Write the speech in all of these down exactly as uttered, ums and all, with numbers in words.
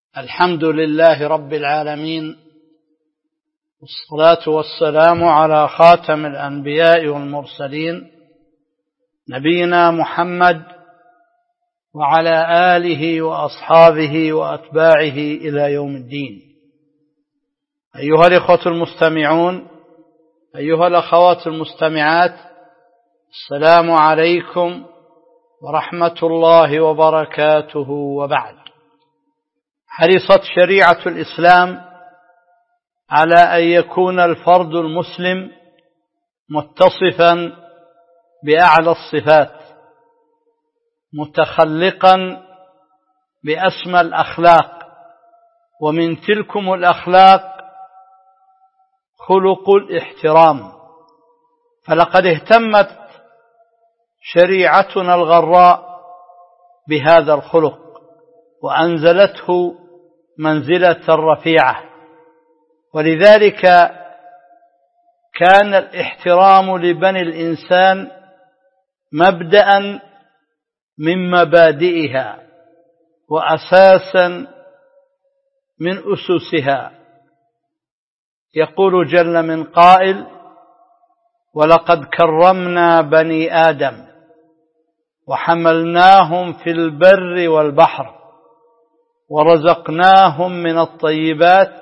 الحمد لله رب العالمين، والصلاة والسلام على خاتم الأنبياء والمرسلين نبينا محمد وعلى آله وأصحابه وأتباعه إلى يوم الدين. أيها الإخوة المستمعون، أيها الأخوات المستمعات، السلام عليكم ورحمة الله وبركاته. وبعد، حرصت شريعة الإسلام على أن يكون الفرد المسلم متصفا بأعلى الصفات، متخلقا بأسمى الأخلاق، ومن تلكم الأخلاق خلق الاحترام. فلقد اهتمت شريعتنا الغراء بهذا الخلق وأنزلته منزلة رفيعة، ولذلك كان الاحترام لبني الإنسان مبدأ من مبادئها وأساسا من أسسها. يقول جل من قائل: ولقد كرمنا بني آدم وحملناهم في البر والبحر ورزقناهم من الطيبات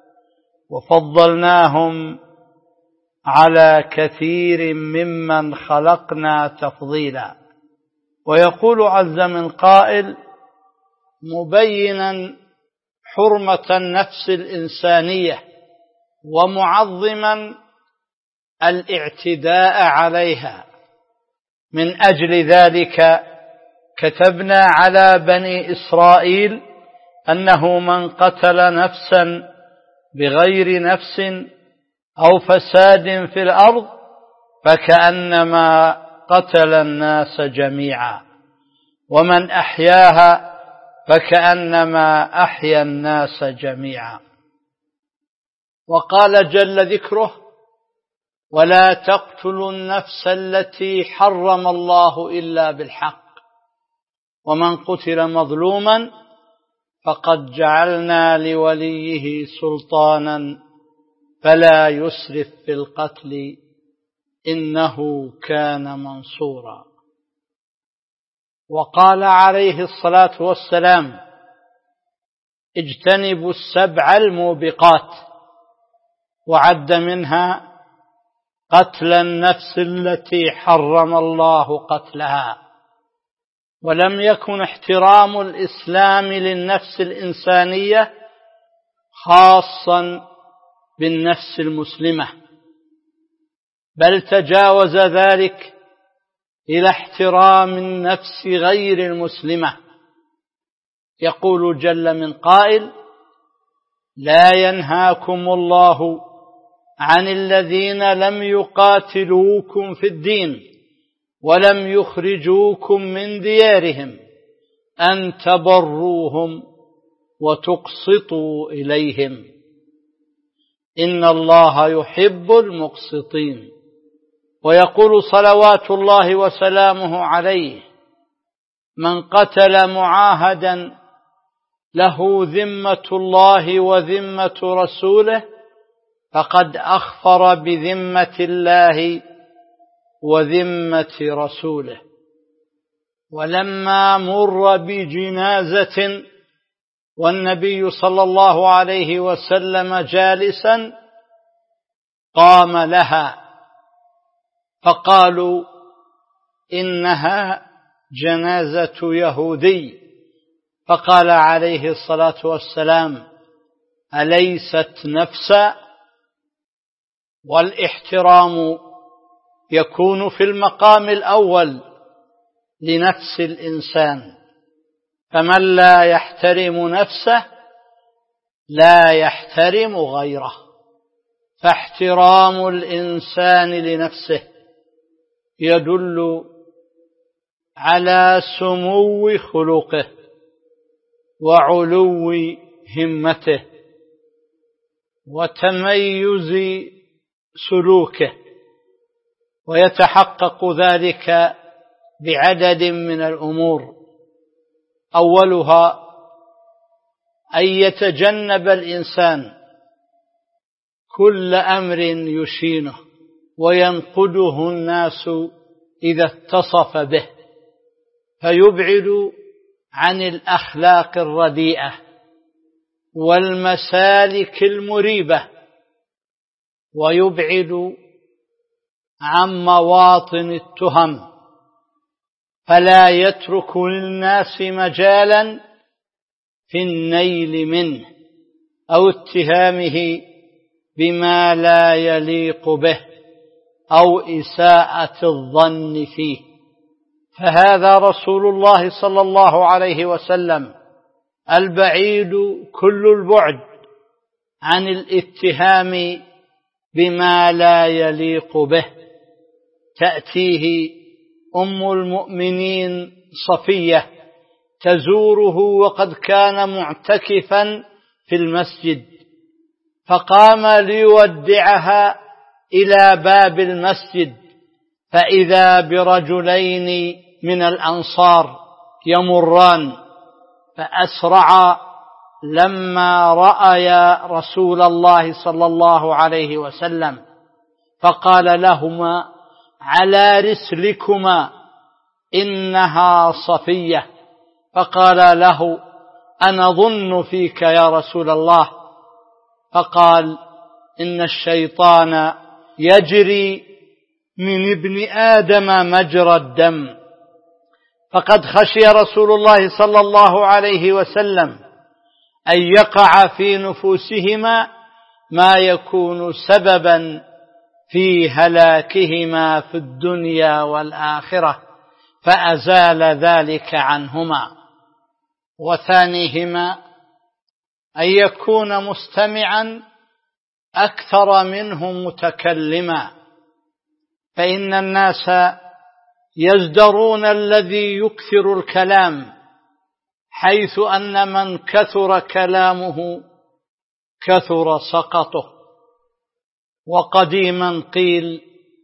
وفضلناهم على كثير ممن خلقنا تفضيلا. ويقول عز من قائل مبينا حرمة النفس الإنسانية ومعظما الاعتداء عليها: من أجل ذلك كتبنا على بني إسرائيل أنه من قتل نفسا بغير نفس أو فساد في الأرض فكأنما قتل الناس جميعا، ومن أحياها فكأنما أحيا الناس جميعا. وقال جل ذكره: ولا تقتلوا النفس التي حرم الله إلا بالحق ومن قتل مظلوما فقد جعلنا لوليه سلطانا فلا يسرف في القتل إنه كان منصورا. وقال عليه الصلاة والسلام: اجتنبوا السبع الموبقات، وعد منها قتل النفس التي حرم الله قتلها. ولم يكن احترام الإسلام للنفس الإنسانية خاصا بالنفس المسلمة، بل تجاوز ذلك إلى احترام النفس غير المسلمة. يقول جل من قائل: لا ينهاكم الله عن الذين لم يقاتلوكم في الدين ولم يخرجوكم من ديارهم أن تبروهم وتقسطوا إليهم إن الله يحب المقسطين. ويقول صلوات الله وسلامه عليه: من قتل معاهدا له ذمة الله وذمة رسوله فقد أخفر بذمة الله وذمة رسوله. ولما مر بجنازة والنبي صلى الله عليه وسلم جالسا قام لها فقالوا إنها جنازة يهودي، فقال عليه الصلاة والسلام: أليست نفسا؟ والاحترام يكون في المقام الأول لنفس الإنسان، فمن لا يحترم نفسه لا يحترم غيره. فاحترام الإنسان لنفسه يدل على سمو خلقه وعلو همته وتميز سلوكه، ويتحقق ذلك بعدد من الأمور، أولها أن يتجنب الإنسان كل أمر يشينه وينقده الناس إذا اتصف به، فيبعد عن الأخلاق الرديئة والمسالك المريبة، ويبعد عن مواطن التهم، فلا يترك للناس مجالا في النيل منه أو اتهامه بما لا يليق به أو إساءة الظن فيه. فهذا رسول الله صلى الله عليه وسلم البعيد كل البعد عن الاتهام بما لا يليق به. تأتيه أم المؤمنين صفية تزوره وقد كان معتكفا في المسجد، فقام ليودعها إلى باب المسجد، فإذا برجلين من الأنصار يمران، فأسرع لما رأيا رسول الله صلى الله عليه وسلم، فقال لهما: على رسلكما إنها صفية. فقال له: أنا ظن فيك يا رسول الله. فقال: إن الشيطان يجري من ابن آدم مجرى الدم. فقد خشي رسول الله صلى الله عليه وسلم أن يقع في نفوسهما ما يكون سببا في هلاكهما في الدنيا والآخرة، فأزال ذلك عنهما. وثانيهما أن يكون مستمعا أكثر منه متكلما، فإن الناس يزدرون الذي يكثر الكلام، حيث أن من كثر كلامه كثر سقطه. وقديما قيل: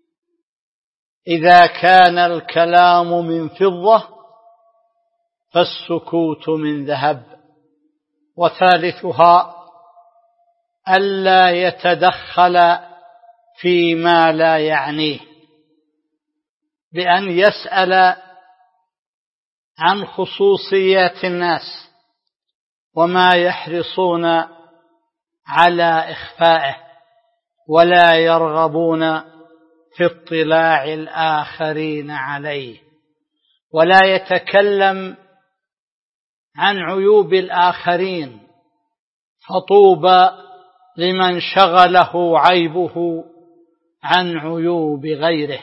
إذا كان الكلام من فضة فالسكوت من ذهب. وثالثها ألا يتدخل فيما لا يعنيه، بأن يسأل عن خصوصيات الناس وما يحرصون على إخفائه، ولا يرغبون في اطلاع الآخرين عليه، ولا يتكلم عن عيوب الآخرين، فطوبى لمن شغله عيبه عن عيوب غيره.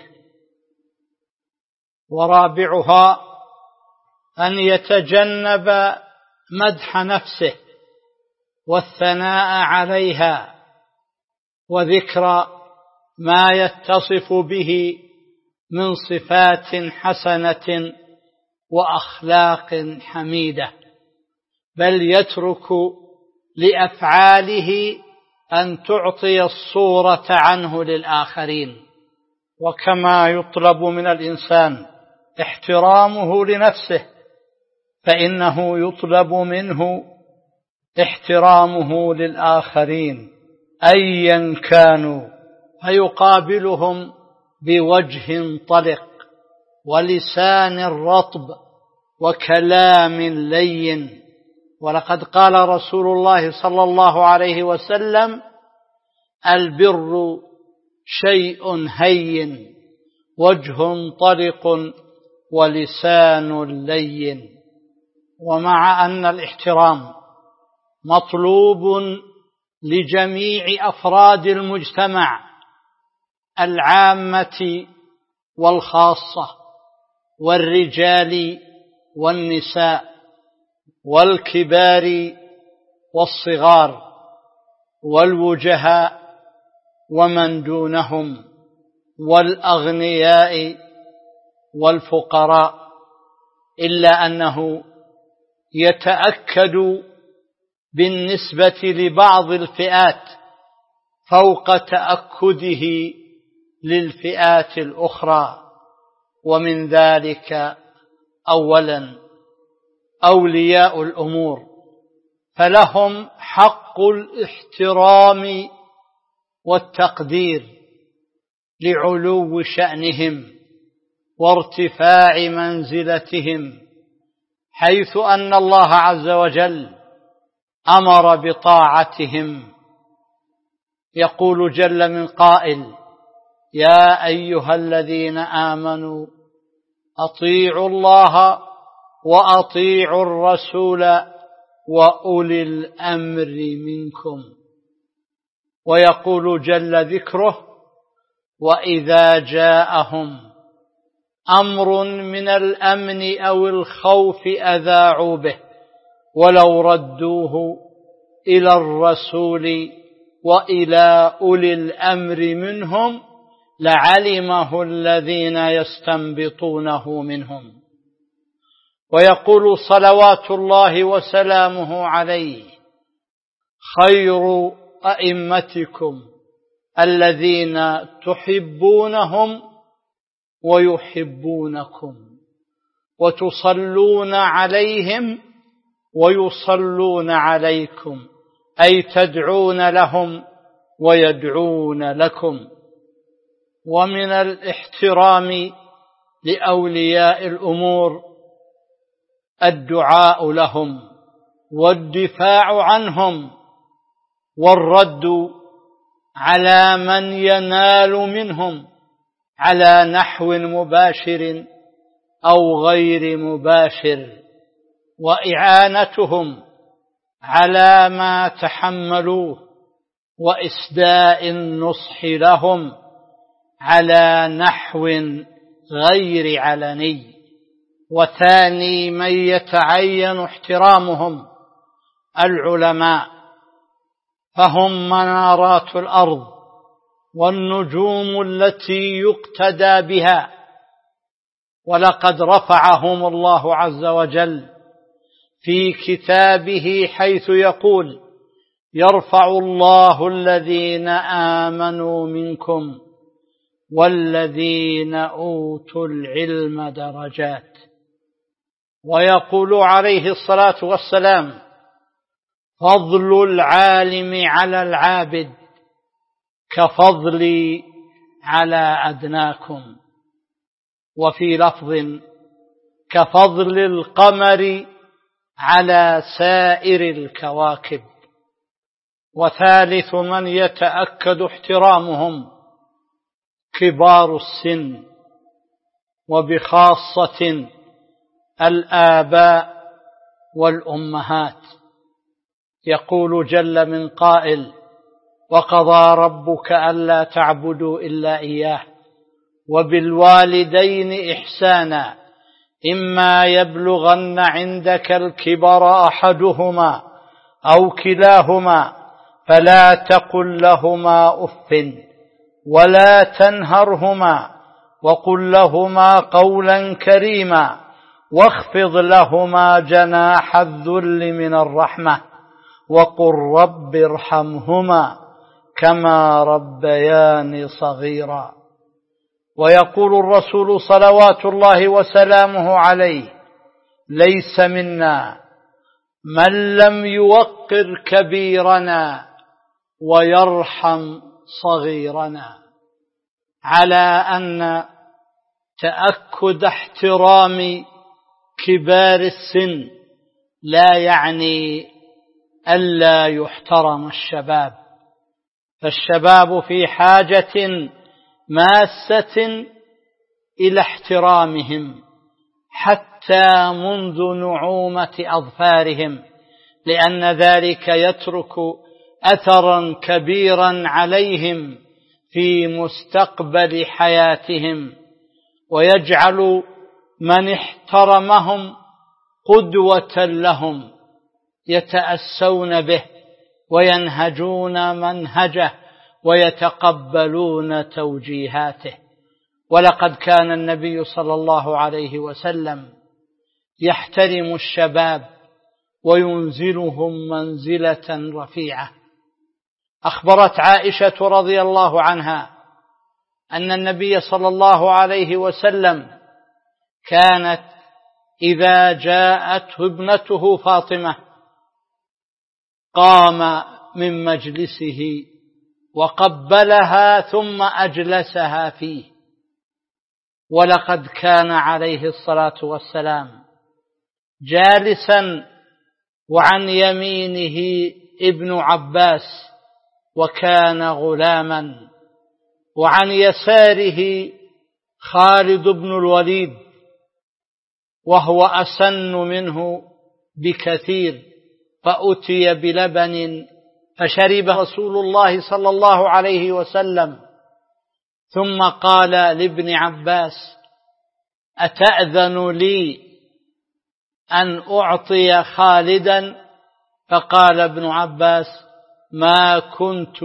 ورابعها أن يتجنب مدح نفسه والثناء عليها وذكر ما يتصف به من صفات حسنة وأخلاق حميدة، بل يترك لأفعاله أن تعطي الصورة عنه للآخرين. وكما يطلب من الإنسان احترامه لنفسه، فإنه يطلب منه احترامه للآخرين أيا كانوا، فيقابلهم بوجه طلق ولسان رطب وكلام لين. ولقد قال رسول الله صلى الله عليه وسلم: البر شيء هين، وجه طلق ولسان لين. ومع أن الاحترام مطلوب لجميع أفراد المجتمع العامة والخاصة، والرجال والنساء، والكبار والصغار، والوجهاء ومن دونهم، والأغنياء والفقراء، إلا أنه يتأكد بالنسبة لبعض الفئات فوق تأكده للفئات الأخرى. ومن ذلك أولا أولياء الأمور فلهم حق الاحترام والتقدير لعلو شأنهم وارتفاع منزلتهم، حيث أن الله عز وجل أمر بطاعتهم. يقول جل من قائل: يا أيها الذين آمنوا أطيعوا الله وأطيعوا الرسول وأولي الأمر منكم. ويقول جل ذكره: وإذا جاءهم أمر من الأمن أو الخوف أذاعوا به ولو ردوه إلى الرسول وإلى أولي الأمر منهم لعلمه الذين يستنبطونه منهم. ويقول صلوات الله وسلامه عليه: خير أئمتكم الذين تحبونهم ويحبونكم وتصلون عليهم ويصلون عليكم، أي تدعون لهم ويدعون لكم. ومن الاحترام لأولياء الأمور الدعاء لهم والدفاع عنهم والرد على من ينال منهم على نحو مباشر أو غير مباشر، وإعانتهم على ما تحملوه وإسداء النصح لهم على نحو غير علني. وثاني من يتعين احترامهم العلماء، فهم منارات الأرض والنجوم التي يقتدى بها، ولقد رفعهم الله عز وجل في كتابه حيث يقول: يرفع الله الذين آمنوا منكم والذين أوتوا العلم درجات. ويقول عليه الصلاة والسلام: فضل العالم على العابد كفضلي على أدناكم. وفي لفظ: كفضل القمر على سائر الكواكب. وثالث من يتأكد احترامهم كبار السن، وبخاصة الآباء والأمهات. يقول جل من قائل: وقضى ربك ألا تعبدوا إلا إياه وبالوالدين إحسانا إما يبلغن عندك الكبر أحدهما أو كلاهما فلا تقل لهما أف ولا تنهرهما وقل لهما قولا كريما واخفض لهما جناح الذل من الرحمة وقل رب ارحمهما كما ربياني صغيرا. ويقول الرسول صلوات الله وسلامه عليه: ليس منا من لم يوقر كبيرنا ويرحم صغيرنا، على أن تأكد احترام كبار السن لا يعني ألا يحترم الشباب، فالشباب في حاجة ماسة إلى احترامهم حتى منذ نعومة أظفارهم، لأن ذلك يترك أثرا كبيرا عليهم في مستقبل حياتهم، ويجعل من احترمهم قدوة لهم يتأسون به وينهجون منهجه ويتقبلون توجيهاته. ولقد كان النبي صلى الله عليه وسلم يحترم الشباب وينزلهم منزلة رفيعة. أخبرت عائشة رضي الله عنها أن النبي صلى الله عليه وسلم كانت إذا جاءته ابنته فاطمة قام من مجلسه وقبلها ثم أجلسها فيه. ولقد كان عليه الصلاة والسلام جالسا وعن يمينه ابن عباس وكان غلاما، وعن يساره خالد بن الوليد وهو أسن منه بكثير، فأتي بلبن فشرب رسول الله صلى الله عليه وسلم، ثم قال لابن عباس: أتأذن لي أن أعطي خالدا؟ فقال ابن عباس: ما كنت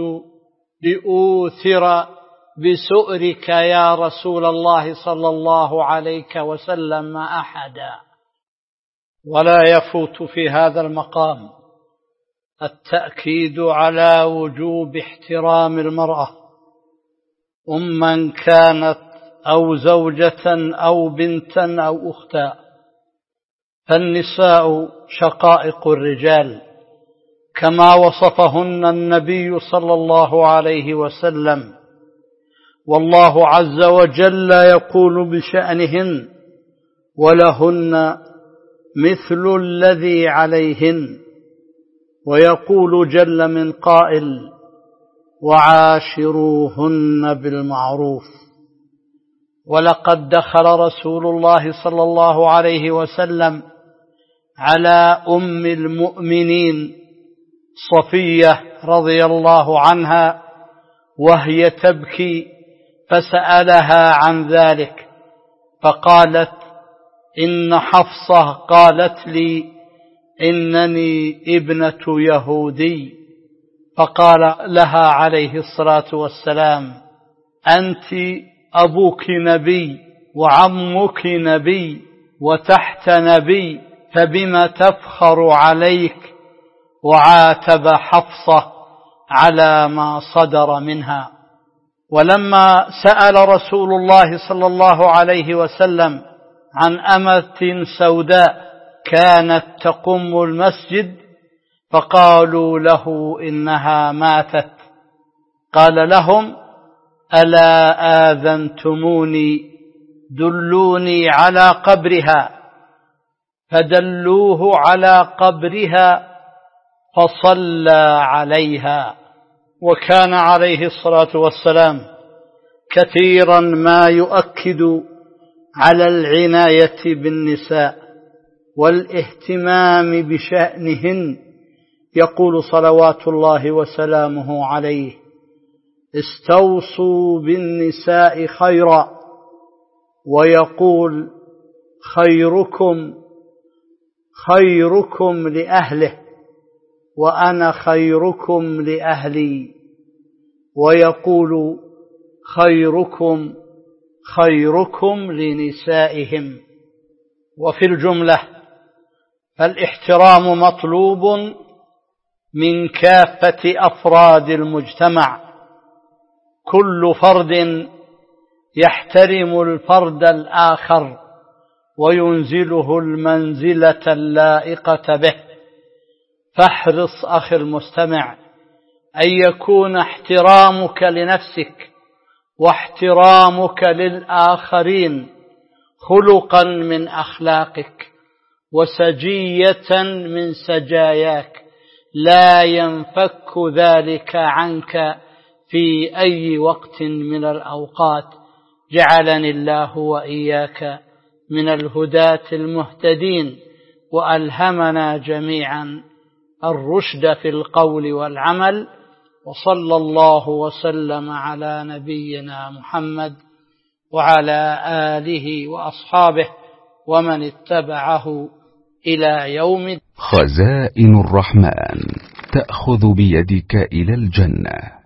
لأوثر بسؤرك يا رسول الله صلى الله عليه وسلم أحدا. ولا يفوت في هذا المقام التأكيد على وجوب احترام المرأة أما كانت أو زوجة أو بنتا أو أختا، فالنساء شقائق الرجال كما وصفهن النبي صلى الله عليه وسلم، والله عز وجل يقول بشأنهن: ولهن مثل الذي عليهن. ويقول جل من قائل: وعاشروهن بالمعروف. ولقد دخل رسول الله صلى الله عليه وسلم على أم المؤمنين صفية رضي الله عنها وهي تبكي، فسألها عن ذلك، فقالت: إن حفصة قالت لي إنني ابنة يهودي. فقال لها عليه الصلاة والسلام: أنت أبوك نبي وعمك نبي وتحت نبي، فبما تفخر عليك؟ وعاتب حفصة على ما صدر منها. ولما سأل رسول الله صلى الله عليه وسلم عن أمة سوداء كانت تقم المسجد فقالوا له إنها ماتت، قال لهم: ألا آذنتموني دلوني على قبرها؟ فدلوه على قبرها فصلى عليها. وكان عليه الصلاة والسلام كثيرا ما يؤكد على العناية بالنساء والاهتمام بشأنهن، يقول صلوات الله وسلامه عليه: استوصوا بالنساء خيرا، ويقول: خيركم خيركم لأهله وأنا خيركم لأهلي، ويقول: خيركم خيركم لنسائهم. وفي الجملة فالاحترام مطلوب من كافة أفراد المجتمع، كل فرد يحترم الفرد الآخر وينزله المنزلة اللائقة به. فاحرص أخي المستمع أن يكون احترامك لنفسك واحترامك للآخرين خلقا من أخلاقك وسجية من سجاياك، لا ينفك ذلك عنك في أي وقت من الأوقات. جعلني الله وإياك من الهداة المهتدين، وألهمنا جميعا الرشد في القول والعمل. وصلى الله وسلم على نبينا محمد وعلى آله وأصحابه ومن اتبعه إلى يوم. خزائن الرحمن تأخذ بيدك إلى الجنة.